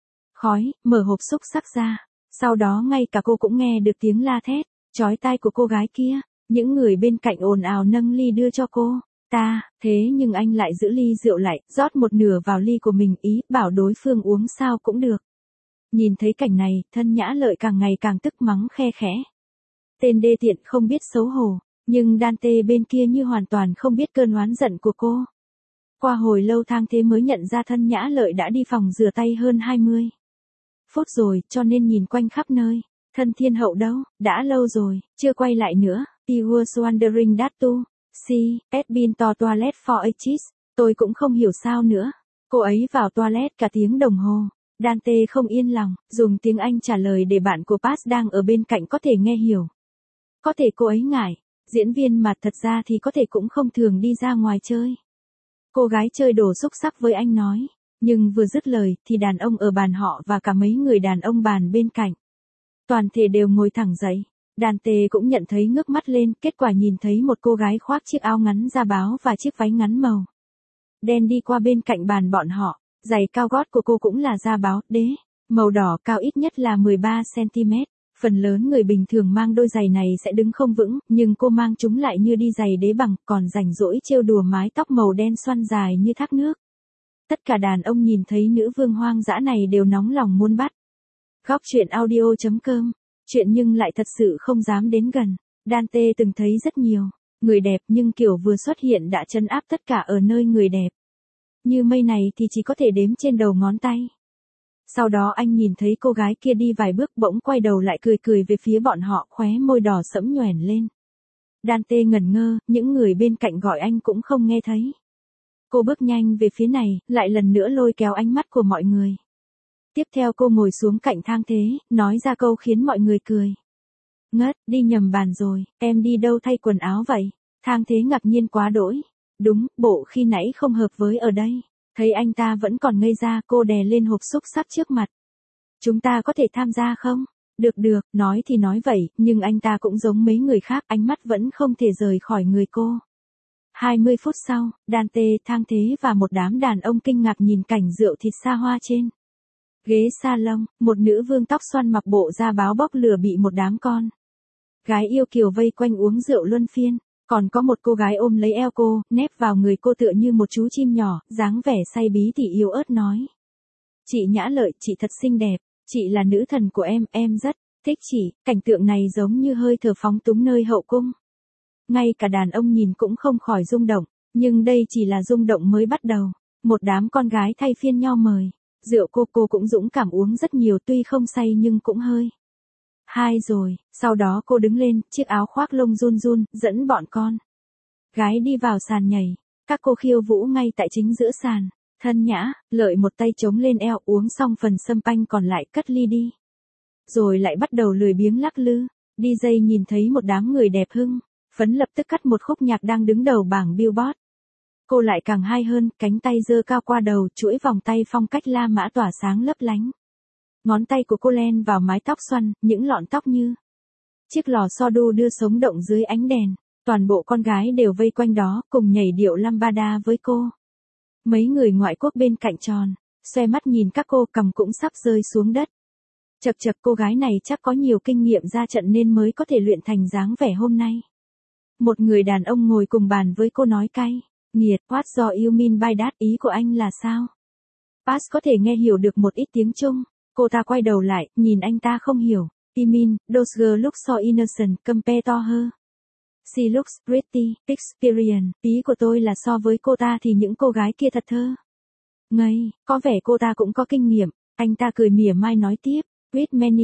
Khói, mở hộp xúc xắc ra. Sau đó ngay cả cô cũng nghe được tiếng la thét, chói tai của cô gái kia. Những người bên cạnh ồn ào nâng ly đưa cho cô. Thế nhưng anh lại giữ ly rượu lại, rót một nửa vào ly của mình, ý bảo đối phương uống sao cũng được. Nhìn thấy cảnh này, Thân Nhã Lợi càng ngày càng tức mắng khe khẽ. Tên đê tiện không biết xấu hổ, nhưng Dante bên kia như hoàn toàn không biết cơn oán giận của cô. Qua hồi lâu thang thế mới nhận ra Thân Nhã Lợi đã đi phòng rửa tay hơn 20 phút rồi, cho nên nhìn quanh khắp nơi. Thân Thiên Hậu đâu, đã lâu rồi, chưa quay lại nữa. I was wondering that too. She had been to toilet for ages. Tôi cũng không hiểu sao nữa. Cô ấy vào toilet cả tiếng đồng hồ. Dante không yên lòng, dùng tiếng Anh trả lời để bạn của Pass đang ở bên cạnh có thể nghe hiểu. Có thể cô ấy ngại. Diễn viên mà thật ra thì có thể cũng không thường đi ra ngoài chơi. Cô gái chơi đồ xúc xắc với anh nói. Nhưng vừa dứt lời thì đàn ông ở bàn họ và cả mấy người đàn ông bàn bên cạnh. Toàn thể đều ngồi thẳng dậy. Dante cũng nhận thấy ngước mắt lên, kết quả nhìn thấy một cô gái khoác chiếc áo ngắn da báo và chiếc váy ngắn màu đen đi qua bên cạnh bàn bọn họ. Giày cao gót của cô cũng là da báo đế, màu đỏ, cao ít nhất là 13 cm. Phần lớn người bình thường mang đôi giày này sẽ đứng không vững, nhưng cô mang chúng lại như đi giày đế bằng, còn rảnh rỗi trêu đùa mái tóc màu đen xoăn dài như thác nước. Tất cả đàn ông nhìn thấy nữ vương hoang dã này đều nóng lòng muốn bắt. Góc truyện audio.com. Chuyện nhưng lại thật sự không dám đến gần. Dante từng thấy rất nhiều người đẹp, nhưng kiểu vừa xuất hiện đã trấn áp tất cả ở nơi người đẹp. Như mây này thì chỉ có thể đếm trên đầu ngón tay. Sau đó anh nhìn thấy cô gái kia đi vài bước, bỗng quay đầu lại cười cười về phía bọn họ, khóe môi đỏ sẫm nhoẻn lên. Dante ngẩn ngơ, những người bên cạnh gọi anh cũng không nghe thấy. Cô bước nhanh về phía này, lại lần nữa lôi kéo ánh mắt của mọi người. Tiếp theo cô ngồi xuống cạnh thang thế, nói ra câu khiến mọi người cười. Ngất, đi nhầm bàn rồi, em đi đâu thay quần áo vậy? Thang thế ngạc nhiên quá đỗi. Đúng, bộ khi nãy không hợp với ở đây. Thấy anh ta vẫn còn ngây ra, cô đè lên hộp xúc xắc trước mặt. Chúng ta có thể tham gia không? Được, nói thì nói vậy, nhưng anh ta cũng giống mấy người khác, ánh mắt vẫn không thể rời khỏi người cô. 20 phút sau, Dante, thang thế và một đám đàn ông kinh ngạc nhìn cảnh rượu thịt xa hoa trên ghế salon, một nữ vương tóc xoăn mặc bộ da báo bốc lửa bị một đám con gái yêu kiều vây quanh uống rượu luân phiên. Còn có một cô gái ôm lấy eo cô, nép vào người cô tựa như một chú chim nhỏ, dáng vẻ say bí tỉ yếu ớt nói. Chị Nhã Lợi, chị thật xinh đẹp, chị là nữ thần của em rất thích chị. Cảnh tượng này giống như hơi thở phóng túng nơi hậu cung. Ngay cả đàn ông nhìn cũng không khỏi rung động, nhưng đây chỉ là rung động mới bắt đầu. Một đám con gái thay phiên nhau mời. Rượu cô cũng dũng cảm uống rất nhiều, tuy không say nhưng cũng hơi rồi, sau đó cô đứng lên, chiếc áo khoác lông run run, dẫn bọn con gái đi vào sàn nhảy. Các cô khiêu vũ ngay tại chính giữa sàn. Thân Nhã Lợi một tay chống lên eo, uống xong phần sâm panh còn lại cất ly đi. Rồi lại bắt đầu lười biếng lắc lư. DJ nhìn thấy một đám người đẹp hưng phấn lập tức cắt một khúc nhạc đang đứng đầu bảng Billboard. Cô lại càng hay hơn, cánh tay giơ cao qua đầu, chuỗi vòng tay phong cách La Mã tỏa sáng lấp lánh. Ngón tay của cô len vào mái tóc xoăn, những lọn tóc như chiếc lò xo đu đưa sống động dưới ánh đèn. Toàn bộ con gái đều vây quanh đó, cùng nhảy điệu lambada với cô. Mấy người ngoại quốc bên cạnh tròn xoe mắt nhìn các cô, cằm cũng sắp rơi xuống đất. Chật, cô gái này chắc có nhiều kinh nghiệm ra trận nên mới có thể luyện thành dáng vẻ hôm nay. Một người đàn ông ngồi cùng bàn với cô nói cay nghiệt. What do you mean by that? Ý của anh là sao? Pass có thể nghe hiểu được một ít tiếng Trung. Cô ta quay đầu lại, nhìn anh ta không hiểu. I mean, those girls look so innocent compared to her. She looks pretty, experienced. Ý của tôi là so với cô ta thì những cô gái kia thật thơ ngây, có vẻ cô ta cũng có kinh nghiệm. Anh ta cười mỉa mai nói tiếp. With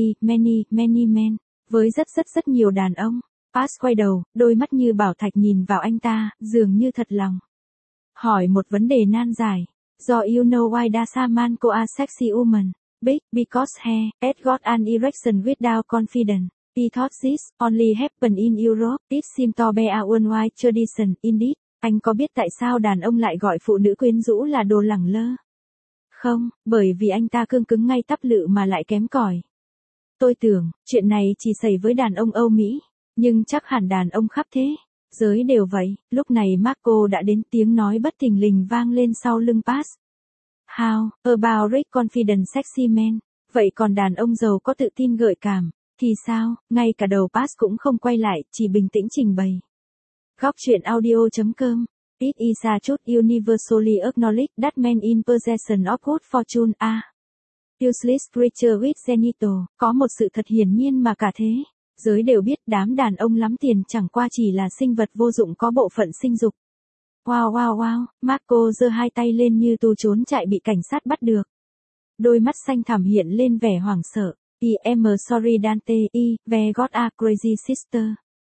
many men. Với rất nhiều đàn ông. Pass quay đầu, đôi mắt như bảo thạch nhìn vào anh ta, dường như thật lòng hỏi một vấn đề nan giải. Do you know why does man call a sexy woman big? Because he has got an erection without confidence. He thought this only happened in Europe. It seems to be a worldwide tradition indeed. Anh có biết tại sao đàn ông lại gọi phụ nữ quyến rũ là đồ lẳng lơ? Không, bởi vì anh ta cương cứng ngay tắp lự mà lại kém cỏi. Tôi tưởng, chuyện này chỉ xảy với đàn ông Âu Mỹ, nhưng chắc hẳn đàn ông khắp thế Giới đều vậy, lúc này Marco đã đến, tiếng nói bất thình lình vang lên sau lưng Pass. How about rich confident sexy men? Vậy còn đàn ông giàu có tự tin gợi cảm, thì sao? Ngay cả đầu Pass cũng không quay lại, chỉ bình tĩnh trình bày. Góc truyện audio.com. It is a truth universally acknowledged that men in possession of good fortune are useless creatures with genital. Có một sự thật hiển nhiên mà cả thế giới đều biết, đám đàn ông lắm tiền chẳng qua chỉ là sinh vật vô dụng có bộ phận sinh dục. Wow wow wow, Marco giơ hai tay lên như tù trốn chạy bị cảnh sát bắt được. Đôi mắt xanh thẳm hiện lên vẻ hoảng sợ. I'm sorry Dante, we got a crazy sister.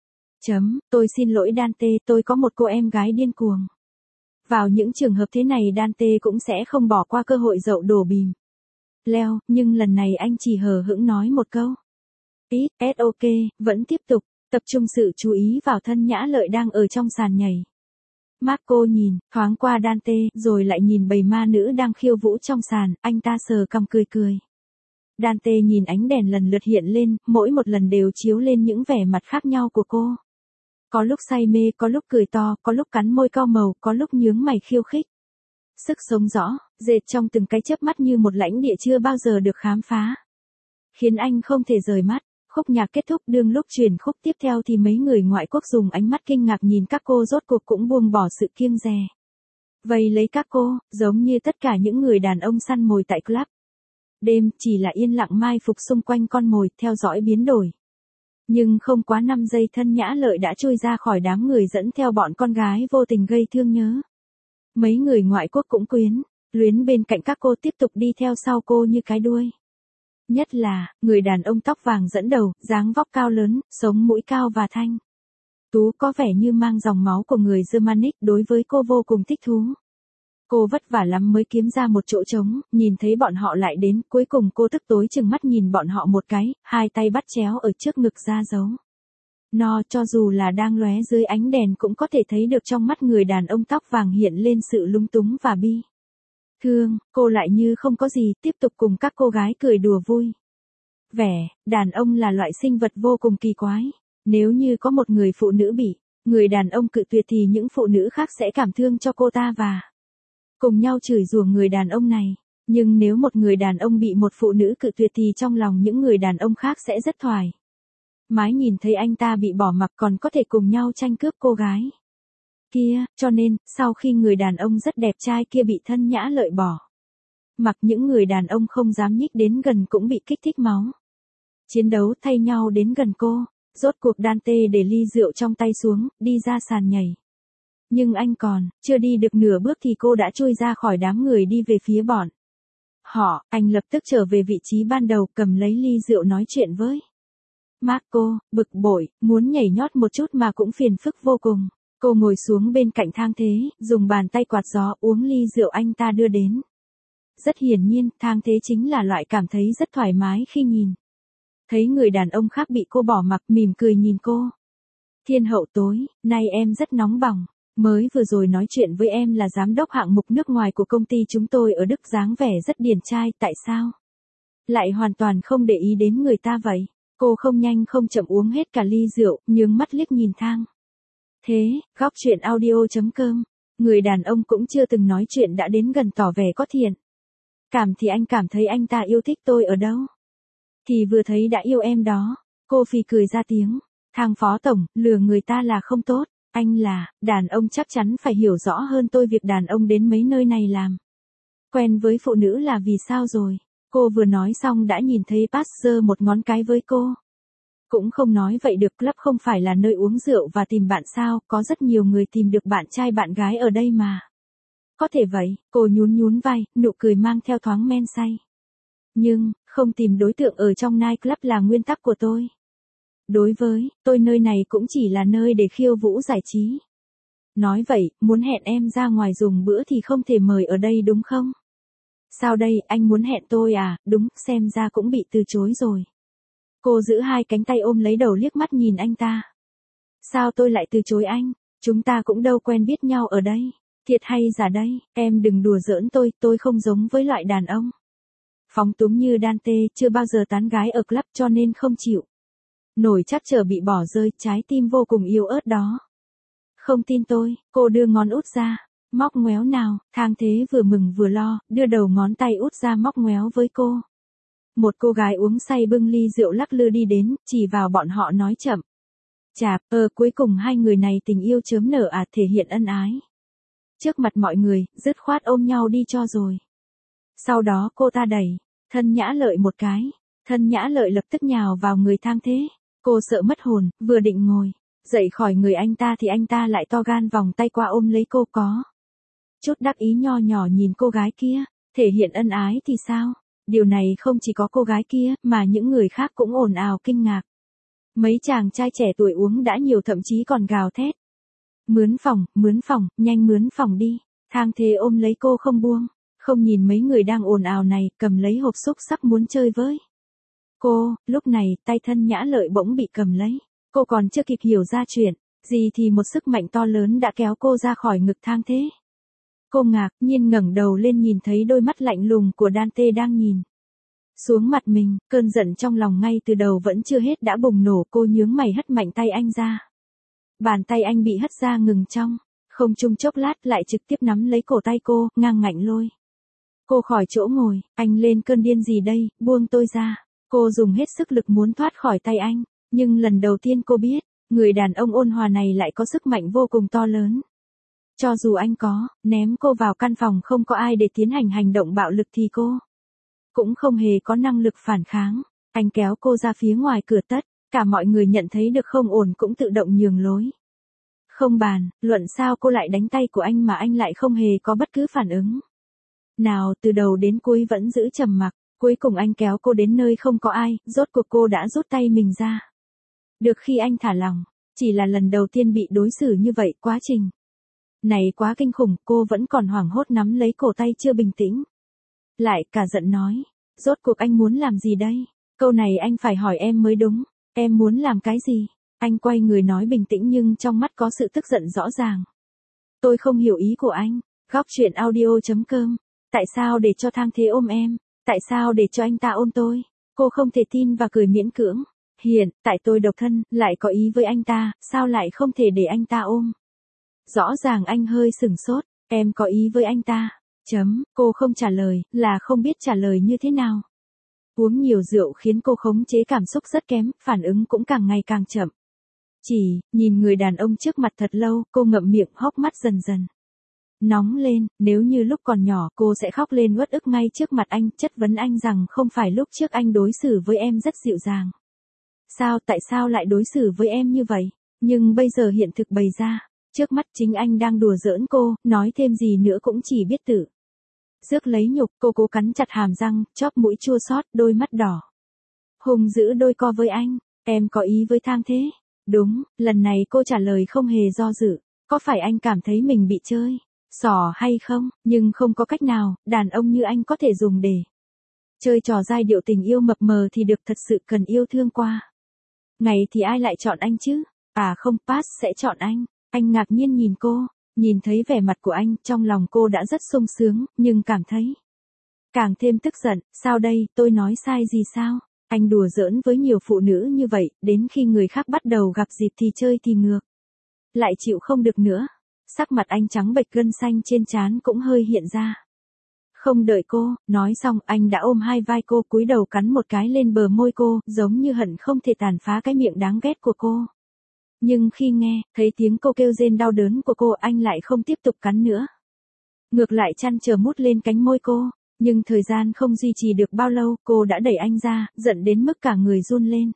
Tôi xin lỗi Dante, tôi có một cô em gái điên cuồng. Vào những trường hợp thế này Dante cũng sẽ không bỏ qua cơ hội dậu đổ bìm leo, nhưng lần này anh chỉ hờ hững nói một câu. It's ok, vẫn tiếp tục, tập trung sự chú ý vào thân Nhã Lợi đang ở trong sàn nhảy. Marco nhìn, thoáng qua Dante, rồi lại nhìn bầy ma nữ đang khiêu vũ trong sàn, anh ta sờ cằm cười cười. Dante nhìn ánh đèn lần lượt hiện lên, mỗi một lần đều chiếu lên những vẻ mặt khác nhau của cô. Có lúc say mê, có lúc cười to, có lúc cắn môi cau màu, có lúc nhướng mày khiêu khích. Sức sống rõ, dệt trong từng cái chớp mắt như một lãnh địa chưa bao giờ được khám phá. Khiến anh không thể rời mắt. Khúc nhạc kết thúc, đương lúc chuyển khúc tiếp theo thì mấy người ngoại quốc dùng ánh mắt kinh ngạc nhìn các cô, rốt cuộc cũng buông bỏ sự kiêng dè. Vây lấy các cô, giống như tất cả những người đàn ông săn mồi tại club. Đêm chỉ là yên lặng mai phục xung quanh con mồi, theo dõi biến đổi. Nhưng không quá 5 giây thân Nhã Lợi đã trôi ra khỏi đám người dẫn theo bọn con gái vô tình gây thương nhớ. Mấy người ngoại quốc cũng quyến luyến bên cạnh các cô, tiếp tục đi theo sau cô như cái đuôi. Nhất là, người đàn ông tóc vàng dẫn đầu, dáng vóc cao lớn, sống mũi cao và thanh tú, có vẻ như mang dòng máu của người Germanic, đối với cô vô cùng thích thú. Cô vất vả lắm mới kiếm ra một chỗ trống, nhìn thấy bọn họ lại đến, cuối cùng cô tức tối chừng mắt nhìn bọn họ một cái, hai tay bắt chéo ở trước ngực ra dấu. Cho dù là đang lóe dưới ánh đèn cũng có thể thấy được trong mắt người đàn ông tóc vàng hiện lên sự lúng túng và bi thương, cô lại như không có gì, tiếp tục cùng các cô gái cười đùa vui. Đàn ông là loại sinh vật vô cùng kỳ quái. Nếu như có một người phụ nữ bị người đàn ông cự tuyệt thì những phụ nữ khác sẽ cảm thương cho cô ta và cùng nhau chửi rủa người đàn ông này. Nhưng nếu một người đàn ông bị một phụ nữ cự tuyệt thì trong lòng những người đàn ông khác sẽ rất thoải mái nhìn thấy anh ta bị bỏ mặc, còn có thể cùng nhau tranh cướp cô gái kia, cho nên, sau khi người đàn ông rất đẹp trai kia bị thân Nhã Lợi bỏ mặc, những người đàn ông không dám nhích đến gần cũng bị kích thích máu chiến đấu, thay nhau đến gần cô. Rốt cuộc Dante để ly rượu trong tay xuống, đi ra sàn nhảy. Nhưng anh còn chưa đi được nửa bước thì cô đã trôi ra khỏi đám người đi về phía bọn họ. Anh lập tức trở về vị trí ban đầu, cầm lấy ly rượu nói chuyện với Marco, bực bội, muốn nhảy nhót một chút mà cũng phiền phức vô cùng. Cô ngồi xuống bên cạnh Thang Thế, dùng bàn tay quạt gió uống ly rượu anh ta đưa đến. Rất hiển nhiên, Thang Thế chính là loại cảm thấy rất thoải mái khi nhìn thấy người đàn ông khác bị cô bỏ mặc, mỉm cười nhìn cô. Thiên hậu tối, nay em rất nóng bỏng. Mới vừa rồi nói chuyện với em là giám đốc hạng mục nước ngoài của công ty chúng tôi ở Đức, dáng vẻ rất điển trai, tại sao lại hoàn toàn không để ý đến người ta vậy? Cô không nhanh không chậm uống hết cả ly rượu, nhướng mắt liếc nhìn Thang Thế. Góc truyện audio.com. Người đàn ông cũng chưa từng nói chuyện đã đến gần tỏ vẻ có thiện thì anh cảm thấy anh ta yêu thích tôi ở đâu? Thì vừa thấy đã yêu em đó. Cô phì cười ra tiếng. Thang phó tổng, lừa người ta là không tốt. Anh là đàn ông chắc chắn phải hiểu rõ hơn tôi việc đàn ông đến mấy nơi này làm quen với phụ nữ là vì sao rồi. Cô vừa nói xong đã nhìn thấy Pass giơ một ngón cái với cô. Cũng không nói vậy được, club không phải là nơi uống rượu và tìm bạn sao, có rất nhiều người tìm được bạn trai bạn gái ở đây mà. Có thể vậy, cô nhún vai, nụ cười mang theo thoáng men say. Nhưng, không tìm đối tượng ở trong night club là nguyên tắc của tôi. Đối với tôi nơi này cũng chỉ là nơi để khiêu vũ giải trí. Nói vậy, muốn hẹn em ra ngoài dùng bữa thì không thể mời ở đây đúng không? Sao đây, anh muốn hẹn tôi à? Đúng, xem ra cũng bị từ chối rồi. Cô giữ hai cánh tay ôm lấy đầu liếc mắt nhìn anh ta. Sao tôi lại từ chối anh? Chúng ta cũng đâu quen biết nhau ở đây. Thiệt hay giả đây, em đừng đùa giỡn tôi không giống với loại đàn ông phóng túng như Dante, chưa bao giờ tán gái ở club cho nên không chịu nổi chắc trở bị bỏ rơi trái tim vô cùng yếu ớt đó. Không tin tôi, cô đưa ngón út ra. Móc ngoéo nào, Thang Thế vừa mừng vừa lo, đưa đầu ngón tay út ra móc ngoéo với cô. Một cô gái uống say bưng ly rượu lắc lư đi đến, chỉ vào bọn họ nói chậm. Chạp, cuối cùng hai người này tình yêu chớm nở thể hiện ân ái. Trước mặt mọi người, dứt khoát ôm nhau đi cho rồi. Sau đó cô ta đẩy, Thân Nhã Lợi một cái. Thân Nhã Lợi lập tức nhào vào người Thang Thế. Cô sợ mất hồn, vừa định ngồi dậy khỏi người anh ta thì anh ta lại to gan vòng tay qua ôm lấy cô có. Chút đắc ý nho nhỏ nhìn cô gái kia, thể hiện ân ái thì sao? Điều này không chỉ có cô gái kia, mà những người khác cũng ồn ào kinh ngạc. Mấy chàng trai trẻ tuổi uống đã nhiều thậm chí còn gào thét. Mướn phòng, nhanh mướn phòng đi. Thang Thế ôm lấy cô không buông, không nhìn mấy người đang ồn ào này, cầm lấy hộp xúc sắp muốn chơi với cô. Lúc này, tay Thân Nhã Lợi bỗng bị cầm lấy. Cô còn chưa kịp hiểu ra chuyện gì thì một sức mạnh to lớn đã kéo cô ra khỏi ngực Thang Thế. Cô ngạc nhiên ngẩng đầu lên nhìn thấy đôi mắt lạnh lùng của Dante đang nhìn xuống mặt mình, cơn giận trong lòng ngay từ đầu vẫn chưa hết đã bùng nổ. Cô nhướng mày hất mạnh tay anh ra. Bàn tay anh bị hất ra ngừng trong không trung chốc lát, lại trực tiếp nắm lấy cổ tay cô, ngang ngạnh lôi cô khỏi chỗ ngồi. Anh lên cơn điên gì đây, buông tôi ra. Cô dùng hết sức lực muốn thoát khỏi tay anh, nhưng lần đầu tiên cô biết, người đàn ông ôn hòa này lại có sức mạnh vô cùng to lớn. Cho dù anh có ném cô vào căn phòng không có ai để tiến hành hành động bạo lực thì cô cũng không hề có năng lực phản kháng. Anh kéo cô ra phía ngoài cửa, tất cả mọi người nhận thấy được không ổn cũng tự động nhường lối. Không bàn luận sao cô lại đánh tay của anh mà anh lại không hề có bất cứ phản ứng nào, từ đầu đến cuối vẫn giữ trầm mặc. Cuối cùng anh kéo cô đến nơi không có ai, rốt cuộc cô đã rút tay mình ra. Được khi anh thả lỏng, chỉ là lần đầu tiên bị đối xử như vậy, quá trình này quá kinh khủng. Cô vẫn còn hoảng hốt nắm lấy cổ tay chưa bình tĩnh lại, cả giận nói, rốt cuộc anh muốn làm gì đây? Câu này anh phải hỏi em mới đúng. Em muốn làm cái gì? Anh quay người nói bình tĩnh nhưng trong mắt có sự tức giận rõ ràng. Tôi không hiểu ý của anh. Góc truyện audio.com. Tại sao để cho Thang Thế ôm em? Tại sao để cho anh ta ôm tôi? Cô không thể tin và cười miễn cưỡng. Hiện tại tôi độc thân, lại có ý với anh ta, sao lại không thể để anh ta ôm? Rõ ràng anh hơi sửng sốt. Em có ý với anh ta. Cô không trả lời, là không biết trả lời như thế nào. Uống nhiều rượu khiến cô khống chế cảm xúc rất kém, phản ứng cũng càng ngày càng chậm. Chỉ nhìn người đàn ông trước mặt thật lâu, cô ngậm miệng, hốc mắt dần dần nóng lên. Nếu như lúc còn nhỏ cô sẽ khóc lên uất ức ngay trước mặt anh, chất vấn anh rằng không phải lúc trước anh đối xử với em rất dịu dàng. Tại sao lại đối xử với em như vậy? Nhưng bây giờ hiện thực bày ra, trước mắt chính anh đang đùa giỡn cô, nói thêm gì nữa cũng chỉ biết tự rước lấy nhục. Cô cố cắn chặt hàm răng, chóp mũi chua xót, đôi mắt đỏ hùng giữ đôi co với anh. Em có ý với Thang Thế? Đúng, lần này cô trả lời không hề do dự. Có phải anh cảm thấy mình bị chơi xỏ hay không? Nhưng không có cách nào, đàn ông như anh có thể dùng để chơi trò giai điệu tình yêu mập mờ thì được, thật sự cần yêu thương qua ngày thì ai lại chọn anh chứ? Không, Pass sẽ chọn anh. Anh ngạc nhiên nhìn cô, nhìn thấy vẻ mặt của anh, trong lòng cô đã rất sung sướng, nhưng cảm thấy càng thêm tức giận. Sao đây, tôi nói sai gì sao? Anh đùa giỡn với nhiều phụ nữ như vậy, đến khi người khác bắt đầu gặp dịp thì chơi thì ngược lại chịu không được nữa. Sắc mặt anh trắng bệch, gân xanh trên trán cũng hơi hiện ra. Không đợi cô nói xong, anh đã ôm hai vai cô, cúi đầu cắn một cái lên bờ môi cô, giống như hận không thể tàn phá cái miệng đáng ghét của cô. Nhưng khi nghe thấy tiếng cô kêu rên đau đớn của cô, anh lại không tiếp tục cắn nữa. Ngược lại chăn chờ mút lên cánh môi cô. Nhưng thời gian không duy trì được bao lâu, cô đã đẩy anh ra, giận đến mức cả người run lên.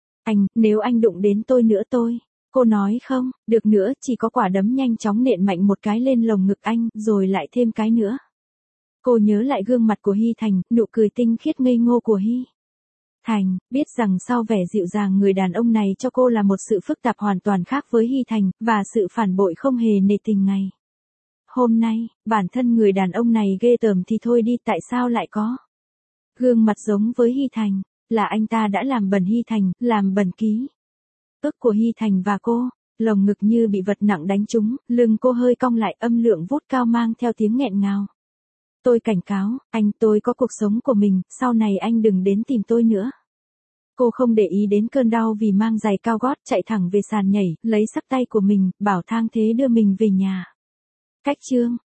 Nếu anh đụng đến tôi nữa cô nói không được nữa, chỉ có quả đấm nhanh chóng nện mạnh một cái lên lồng ngực anh, rồi lại thêm cái nữa. Cô nhớ lại gương mặt của Hy Thành, nụ cười tinh khiết ngây ngô của Hy Thành, biết rằng sau vẻ dịu dàng người đàn ông này cho cô là một sự phức tạp hoàn toàn khác với Hy Thành, và sự phản bội không hề nề tình ngày hôm nay. Bản thân người đàn ông này ghê tởm thì thôi đi, tại sao lại có gương mặt giống với Hy Thành? Là anh ta đã làm bẩn Hy Thành, làm bẩn ký ức của Hy Thành và cô. Lồng ngực như bị vật nặng đánh trúng, lưng cô hơi cong lại, âm lượng vút cao mang theo tiếng nghẹn ngào. Tôi cảnh cáo, tôi có cuộc sống của mình, sau này anh đừng đến tìm tôi nữa. Cô không để ý đến cơn đau vì mang giày cao gót, chạy thẳng về sàn nhảy, lấy sắc tay của mình, bảo Thang Thế đưa mình về nhà. Cách chương